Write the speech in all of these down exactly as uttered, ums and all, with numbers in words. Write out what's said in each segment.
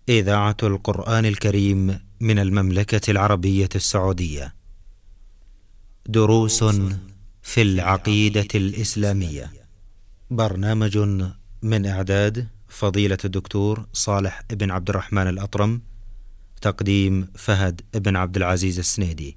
إذاعة القرآن الكريم من المملكة العربية السعودية. دروس في العقيدة الإسلامية. برنامج من إعداد فضيلة الدكتور صالح بن عبد الرحمن الأطرم. تقديم فهد بن عبد العزيز السنيدي.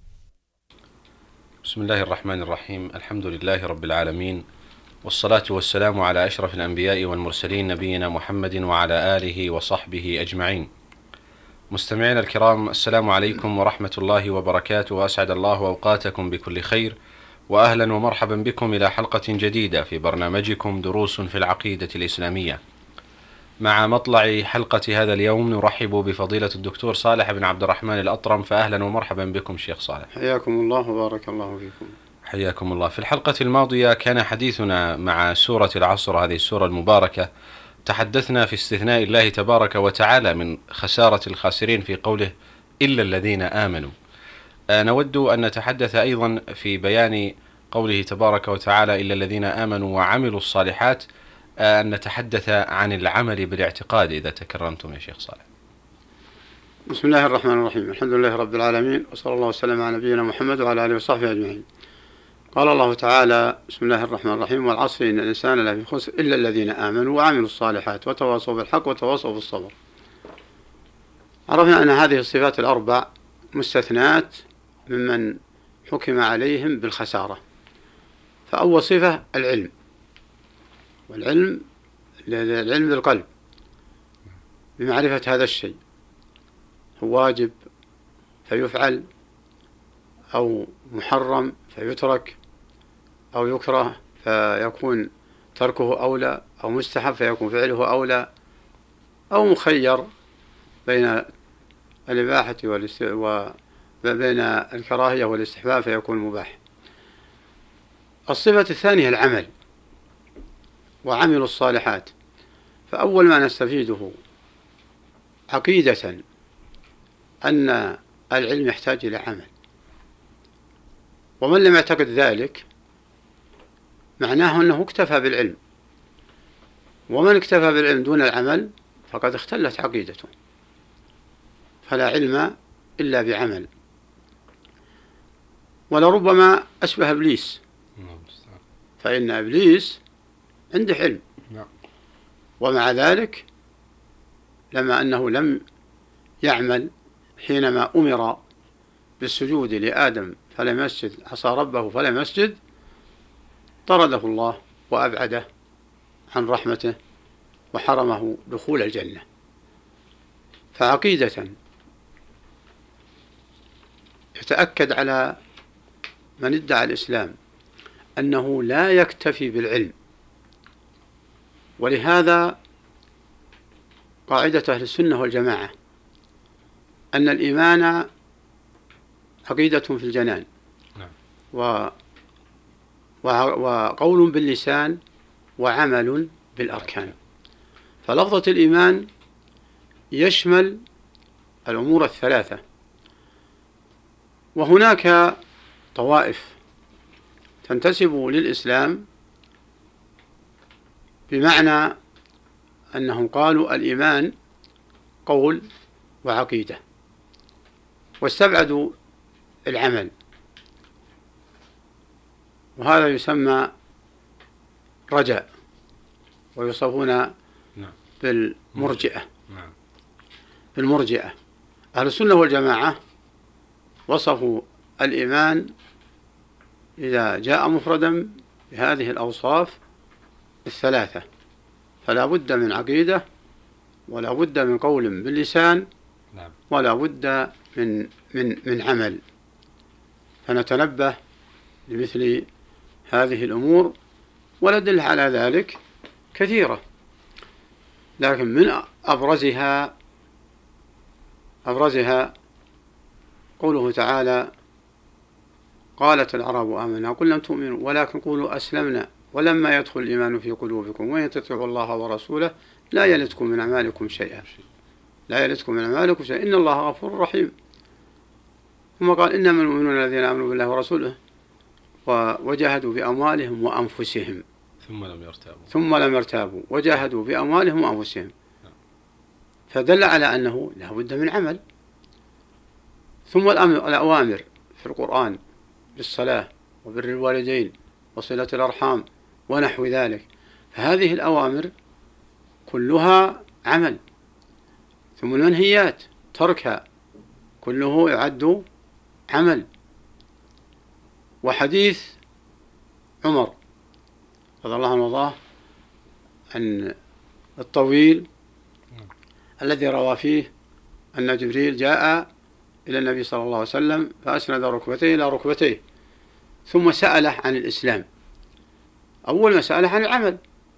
بسم الله الرحمن الرحيم. الحمد لله رب العالمين، والصلاة والسلام على أشرف الأنبياء والمرسلين نبينا محمد وعلى آله وصحبه أجمعين. مستمعينا الكرام، السلام عليكم ورحمة الله وبركاته، وأسعد الله أوقاتكم بكل خير، وأهلا ومرحبا بكم إلى حلقة جديدة في برنامجكم دروس في العقيدة الإسلامية. مع مطلع حلقة هذا اليوم نرحب بفضيلة الدكتور صالح بن عبد الرحمن الأطرم، فأهلا ومرحبا بكم شيخ صالح. حياكم الله وبارك الله فيكم. حياكم الله. في الحلقة الماضية كان حديثنا مع سورة العصر، هذه السورة المباركة. تحدثنا في استثناء الله تبارك وتعالى من خسارة الخاسرين في قوله إلا الذين آمنوا. نود أن نتحدث أيضا في بيان قوله تبارك وتعالى إلا الذين آمنوا وعملوا الصالحات، أن نتحدث عن العمل بالاعتقاد إذا تكرمتم يا شيخ صالح. بسم الله الرحمن الرحيم. الحمد لله رب العالمين، وصلى الله وسلم على نبينا محمد وعلى آله وصحبه أجمعين. قال الله تعالى: بسم الله الرحمن الرحيم: والعصر إن الإنسان لفي خسر إلا الذين آمنوا وعملوا الصالحات وتواصوا بالحق وتواصوا بالصبر. عرفنا أن هذه الصفات الأربع مستثنات ممن حكم عليهم بالخسارة. فأول صفة العلم، والعلم العلم بالقلب بمعرفة هذا الشيء هو واجب فيفعل، أو محرم فيترك، أو يكره فيكون تركه أولى، أو مستحب فيكون فعله أولى، أو مخير بين الإباحة وبين الكراهية والاستحباب فيكون مباح. الصفة الثانية العمل، وعملوا الصالحات. فأول ما نستفيده عقيدة أن العلم يحتاج إلى عمل، ومن لم يعتقد ذلك معناه أنه اكتفى بالعلم، ومن اكتفى بالعلم دون العمل فقد اختلت عقيدته، فلا علم إلا بعمل. ولربما أشبه إبليس، فإن إبليس عنده علم، ومع ذلك لما أنه لم يعمل حينما أمر بالسجود لآدم فلم يسجد، عصى ربه فلم يسجد، طرده الله وأبعده عن رحمته وحرمه دخول الجنة. فعقيدة يتأكد على من ادعى الإسلام أنه لا يكتفي بالعلم. ولهذا قاعدة أهل السنة والجماعة أن الإيمان عقيدة في الجنان، و وقول باللسان وعمل بالأركان. فلفظة الإيمان يشمل الأمور الثلاثة. وهناك طوائف تنتسب للإسلام بمعنى أنهم قالوا الإيمان قول وعقيدة، واستبعدوا العمل، وهذا يسمى رجاء، ويوصفون بالمرجئة. بالمرجئة. أهل السنة والجماعة وصفوا الإيمان إذا جاء مفردا بهذه الأوصاف الثلاثة، فلا بد من عقيدة، ولا بد من قول باللسان، ولا بد من من من عمل. فنتنبه لمثل هذه الأمور، والأدلة على ذلك كثيرة، لكن من أبرزها أبرزها قوله تعالى: قالت الأعراب آمنا قل لم تؤمنوا ولكن قولوا أسلمنا ولما يدخل الإيمان في قلوبكم وإن تطيعوا الله ورسوله لا يلتكم من أعمالكم شيئا لا يلتكم من أعمالكم شيئا إن الله غفور رحيم. ثم قال: إنما المؤمنون الذين آمنوا بالله ورسوله وجاهدوا بأموالهم وأنفسهم ثم لم يرتابوا ثم لم يرتابوا وجاهدوا بأموالهم وأنفسهم. فدل على أنه لا بد من عمل. ثم الأوامر في القرآن بالصلاة وبر الوالدين وصلة الأرحام ونحو ذلك، فهذه الأوامر كلها عمل. ثم المنهيات تركها كله يعد عمل. وحديث عمر رضي الله عنه وارضاه عن الطويل الذي روى فيه أن جبريل جاء إلى النبي صلى الله عليه وسلم فأسند ركبتيه إلى ركبتيه ثم سأله عن الإسلام. أول ما سأله عن العمل،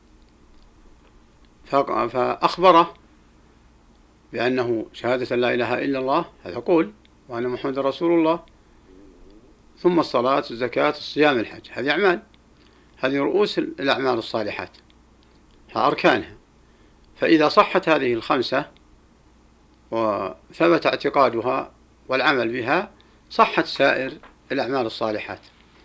فأخبره بأنه شهادة لا إله إلا الله، هذا قول، وأن محمد رسول الله، ثم الصلاة الزكاة الصيام الحج، هذه أعمال، هذه رؤوس الأعمال الصالحات، أركانها. فإذا صحت هذه الخمسة وثبت اعتقادها والعمل بها صحت سائر الأعمال الصالحات.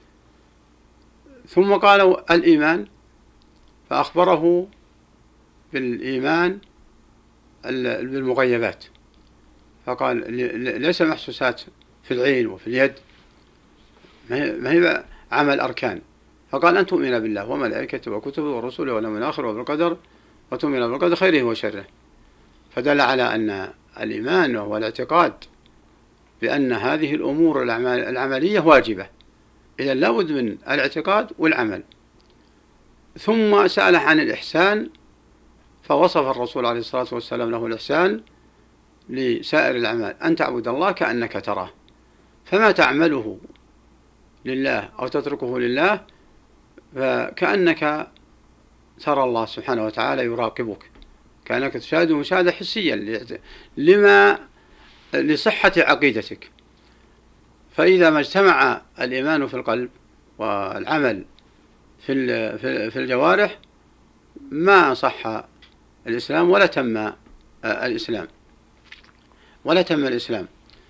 ثم قالوا الإيمان، فأخبره بالإيمان بالمغيبات، فقال ليس محسوسات في العين وفي اليد، ما هي عمل أركان. فقال أن تؤمن بالله وملائكته وكتبه ورسوله واليوم الآخر وبالقدر، وتؤمن بالقدر خيره وشره. فدل على أن الإيمان وهو الاعتقاد بأن هذه الأمور العملية واجبة، إذا لا بد من الاعتقاد والعمل. ثم سأله عن الإحسان، فوصف الرسول عليه الصلاة والسلام له الإحسان لسائر الأعمال، أن تعبد الله كأنك تراه، فما تعمله لله أو تتركه لله فكأنك ترى الله سبحانه وتعالى يراقبك، كأنك تشاهده مشاهدة حسية لما لصحة عقيدتك. فإذا ما اجتمع الإيمان في القلب والعمل في في الجوارح ما صح الإسلام ولا تم الإسلام ولا تم الإسلام.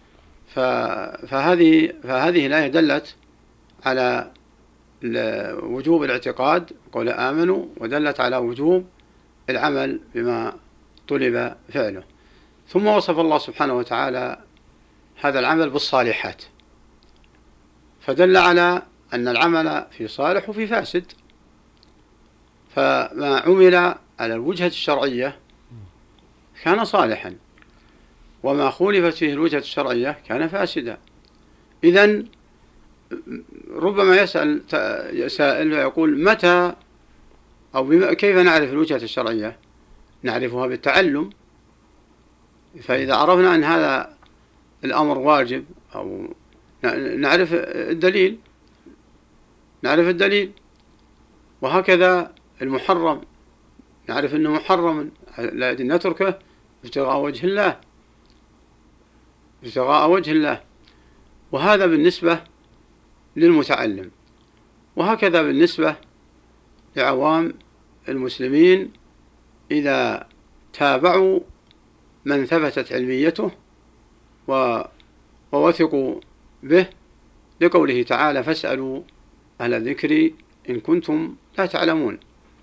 فهذه فهذه الآية دلت على وجوب الاعتقاد قول آمنوا، ودلت على وجوب العمل بما طلب فعله. ثم وصف الله سبحانه وتعالى هذا العمل بالصالحات، فدل على أن العمل في صالح وفي فاسد. فما عمل على الوجهة الشرعية كان صالحا، وما خولفت فيه الوجهة الشرعية كان فاسدا. إذن ربما يسأل سائل ويقول متى أو كيف نعرف الوجهة الشرعية؟ نعرفها بالتعلم. فإذا عرفنا أن هذا الأمر واجب أو نعرف الدليل نعرف الدليل وهكذا المحرم نعرف أنه محرم، لا يجوز نتركه ابتغاء وجه الله ابتغاء وجه الله. وهذا بالنسبة للمتعلم، وهكذا بالنسبة لعوام المسلمين إذا تابعوا من ثبتت علميته ووثقوا به، لقوله تعالى فاسألوا أهل الذكر إن كنتم لا تعلمون.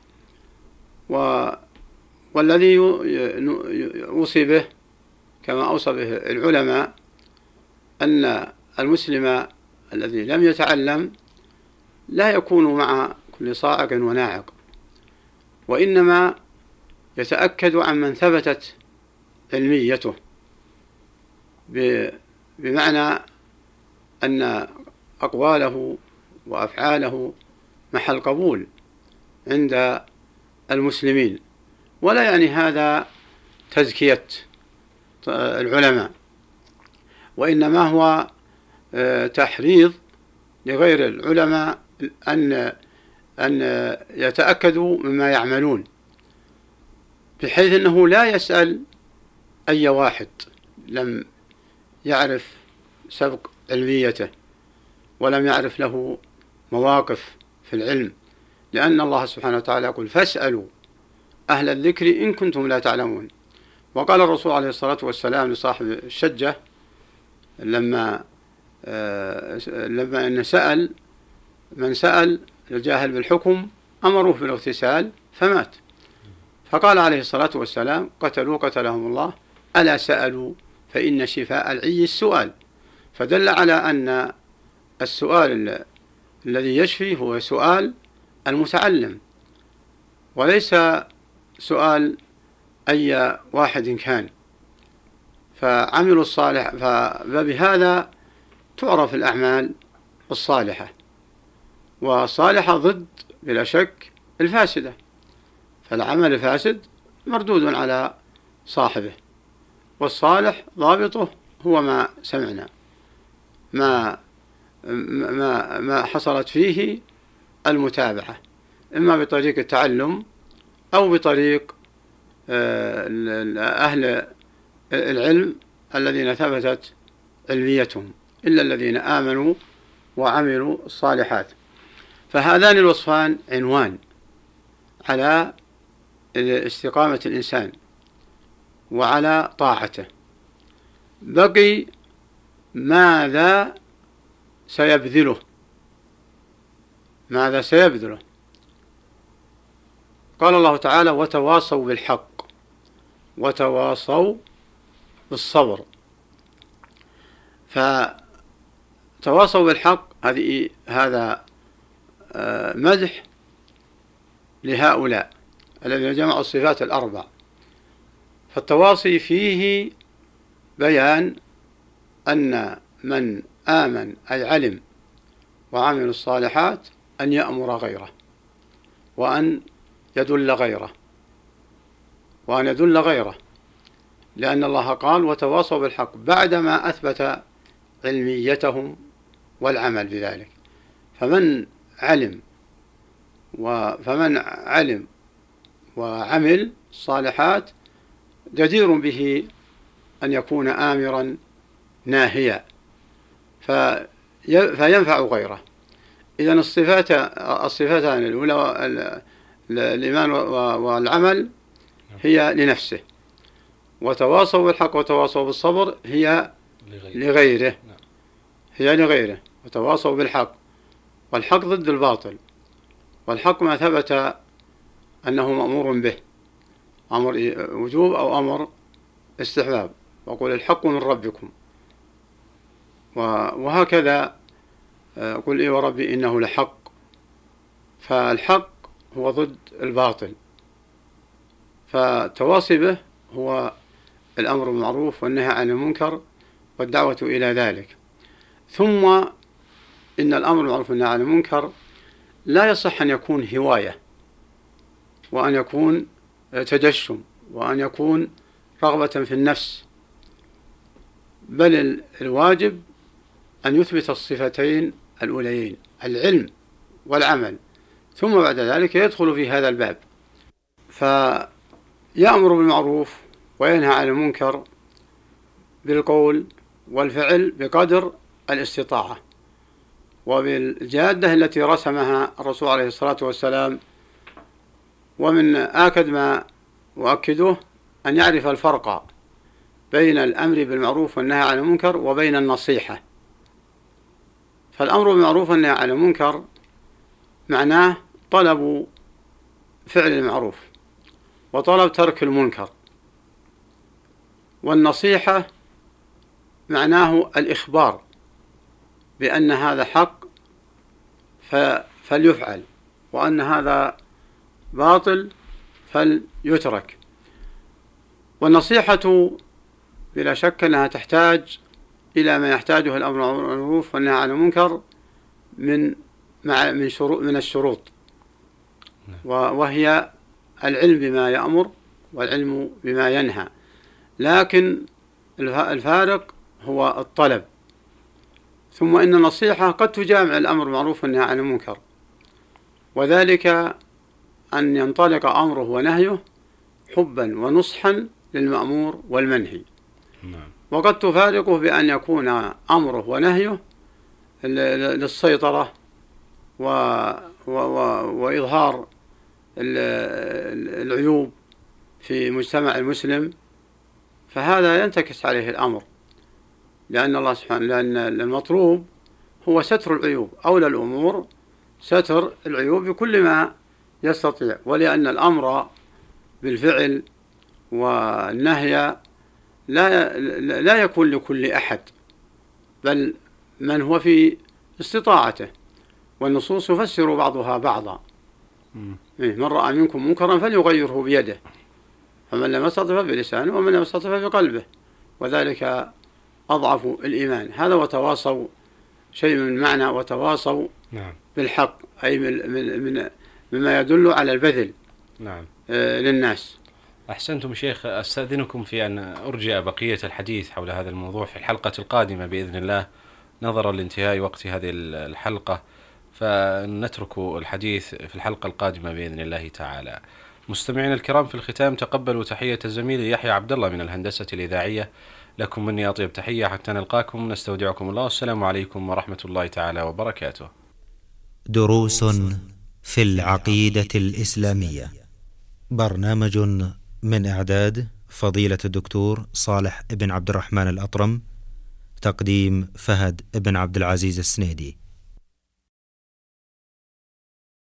والذي يوصي به كما أوصى به العلماء أن المسلم الذي لم يتعلم لا يكون مع كل صاعق وناعق، وإنما يتأكد عن من ثبتت علميته، بمعنى أن أقواله وأفعاله محل قبول عند المسلمين. ولا يعني هذا تزكية العلماء، وإنما هو تحريض لغير العلماء أن أن يتأكدوا مما يعملون، بحيث أنه لا يسأل أي واحد لم يعرف سبق علميته ولم يعرف له مواقف في العلم، لأن الله سبحانه وتعالى يقول فاسألوا أهل الذكر إن كنتم لا تعلمون. وقال الرسول عليه الصلاة والسلام لصاحب الشجة لما آه لما أن سأل من سأل الجاهل بالحكم أمروه بالاغتسال فمات، فقال عليه الصلاة والسلام قتلوا قتلهم الله ألا سألوا فإن شفاء العي السؤال، فدل على أن السؤال الذي يشفي هو سؤال المتعلم وليس سؤال أي واحد كان. فعملوا الصالح، فبهذا تعرف الأعمال الصالحة، والصالحة ضد بلا شك الفاسدة، فالعمل الفاسد مردود على صاحبه، والصالح ضابطه هو ما سمعنا، ما ما ما حصلت فيه المتابعة، إما بطريق التعلم أو بطريق أهل العلم الذين ثبتت علميتهم، إلا الذين آمنوا وعملوا الصالحات. فهذان الوصفان عنوان على استقامة الإنسان وعلى طاعته. بقي ماذا سيبذله، ماذا سيبذله؟ قال الله تعالى: وتواصوا بالحق وتواصوا بالصبر. فتواصوا بالحق هذه هذا مدح لهؤلاء الذين جمعوا الصفات الأربع. فالتواصي فيه بيان أن من آمن أي علم وعمل الصالحات أن يأمر غيره، وأن يدل غيره، وأن يدل غيره، لأن الله قال: وتواصوا بالحق، بعدما أثبت علميتهم والعمل بذلك. فمن علم فمن علم وعمل الصالحات جدير به أن يكون آمرا ناهيا فينفع غيره. إذن الصفات الصفتان الأولى الإيمان والعمل هي لنفسه، وتواصوا بالحق وتواصوا بالصبر هي لغيره هي لغيره وتواصوا بالحق، والحق ضد الباطل، والحق ما ثبت أنه مأمور به، أمر وجوب أو أمر استحباب، وقل الحق من ربكم، وهكذا قل إي وربي إنه لحق. فالحق هو ضد الباطل، فالتواصي به هو الأمر بالمعروف والنهي عن المنكر والدعوة إلى ذلك. ثم إن الأمر بالمعروف والنهي عن المنكر لا يصح أن يكون هواية، وأن يكون تجشم، وأن يكون رغبة في النفس، بل الواجب أن يثبت الصفتين الأوليين، العلم والعمل، ثم بعد ذلك يدخل في هذا الباب. فيأمر بالمعروف وينهى عن المنكر بالقول والفعل بقدر الاستطاعة، وبالجادة التي رسمها الرسول عليه الصلاة والسلام. ومن آكد ما أؤكده أن يعرف الفرق بين الأمر بالمعروف والنهي عن المنكر وبين النصيحة. فالأمر بالمعروف والنهي عن المنكر معناه طلب فعل المعروف وطلب ترك المنكر، والنصيحة معناه الإخبار بأن هذا حق فليفعل، وأن هذا باطل فليترك. والنصيحة بلا شك أنها تحتاج إلى ما يحتاجه الأمر بالمعروف والنهي عن المنكر من من شروط من الشروط، وهي العلم بما يأمر والعلم بما ينهى، لكن الفارق هو الطلب. ثم إن النصيحة قد تجامع الأمر بالمعروف والنهي عن المنكر، وذلك أن ينطلق أمره ونهيه حبا ونصحا للمأمور والمنهي، وقد تفارقه بأن يكون أمره ونهيه للسيطرة و... و... و... وإظهار العيوب في مجتمع المسلم، فهذا ينتكس عليه الأمر، لأن الله سبحانه لأن المطلوب هو ستر العيوب، أولى الأمور ستر العيوب بكل ما يستطيع، ولأن الأمر بالفعل والنهي لا لا يكون لكل أحد، بل من هو في استطاعته، والنصوص يفسر بعضها بعضا. من رأى منكم منكرا فليغيره بيده، فمن لم يستطع بلسانه، ومن لم يستطع بقلبه، وذلك أضعف الإيمان. هذا وتواصوا شيء من معنى وتواصوا نعم. بالحق، أي من, من, من مما يدل على البذل نعم. آه للناس. أحسنتم شيخ. أستأذنكم في أن أرجع بقية الحديث حول هذا الموضوع في الحلقة القادمة بإذن الله، نظرا لانتهاء وقت هذه الحلقة، فنترك الحديث في الحلقة القادمة بإذن الله تعالى. مستمعين الكرام، في الختام تقبلوا تحية الزميل يحيى عبد الله من الهندسة الإذاعية. لكم مني أطيب تحية حتى نلقاكم، نستودعكم الله، والسلام عليكم ورحمة الله تعالى وبركاته. دروس في العقيدة الإسلامية، برنامج من إعداد فضيلة الدكتور صالح بن عبد الرحمن الأطرم، تقديم فهد بن عبد العزيز السنيدي.